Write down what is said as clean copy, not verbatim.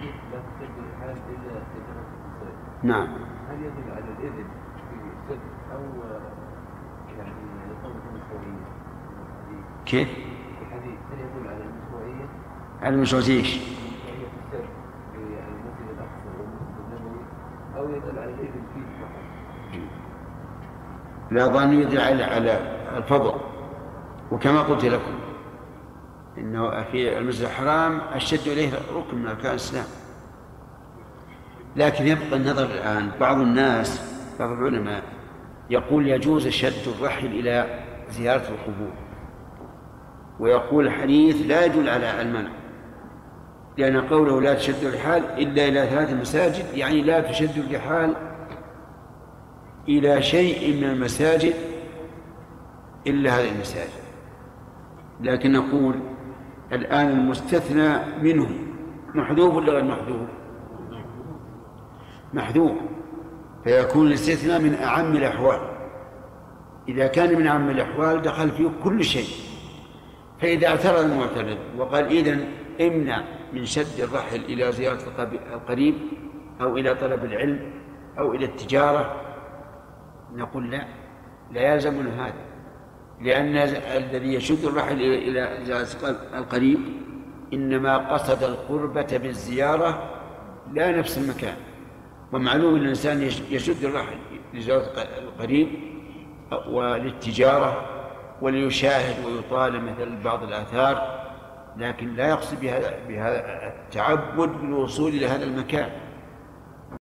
لا تشد الرحال إلا كثرة الصيد. نعم. هل يدل على الإذن في السد أو يعني يطلب المشروعية؟ كيف؟ الحديث هل يدل على المشروعية؟ على المشروعية في السد في المسجد الأقصى والمسجد النبوي أو يدل على الإذن فيه فقط؟ لا ظن يدل على الفضل، وكما قلت لكم إنه في المسجد الحرام الشد إليه ركن من أركان الإسلام. لكن يبقى النظر الآن، بعض الناس بعض العلماء يقول يجوز شد الرحل إلى زيارة القبور، ويقول الحديث لا يدل على المنع، لأن قوله لا تشد الرحال إلا إلى 3 مساجد يعني لا تشد الرحال إلى شيء من المساجد إلا هذه المساجد. لكن نقول الآن المستثنى منه محذوف ولا غير محذوف؟ محذوف، فيكون الاستثناء من أعم الأحوال. إذا كان من أعم الأحوال دخل فيه كل شيء. فإذا اعترض المعترض وقال إذن امنع من شد الرحل إلى زيارة القريب أو إلى طلب العلم أو إلى التجارة، نقول لا يلزمنا هذا، لأن الذي يشد الرحل إلى زيارة القريب إنما قصد القربة بالزيارة لا نفس المكان. ومعلوم أن الإنسان يشد الرحل لزيارة القريب وللتجارة وليشاهد ويطالع مثل بعض الآثار، لكن لا يقصد بهذا التعبد بالوصول إلى هذا المكان.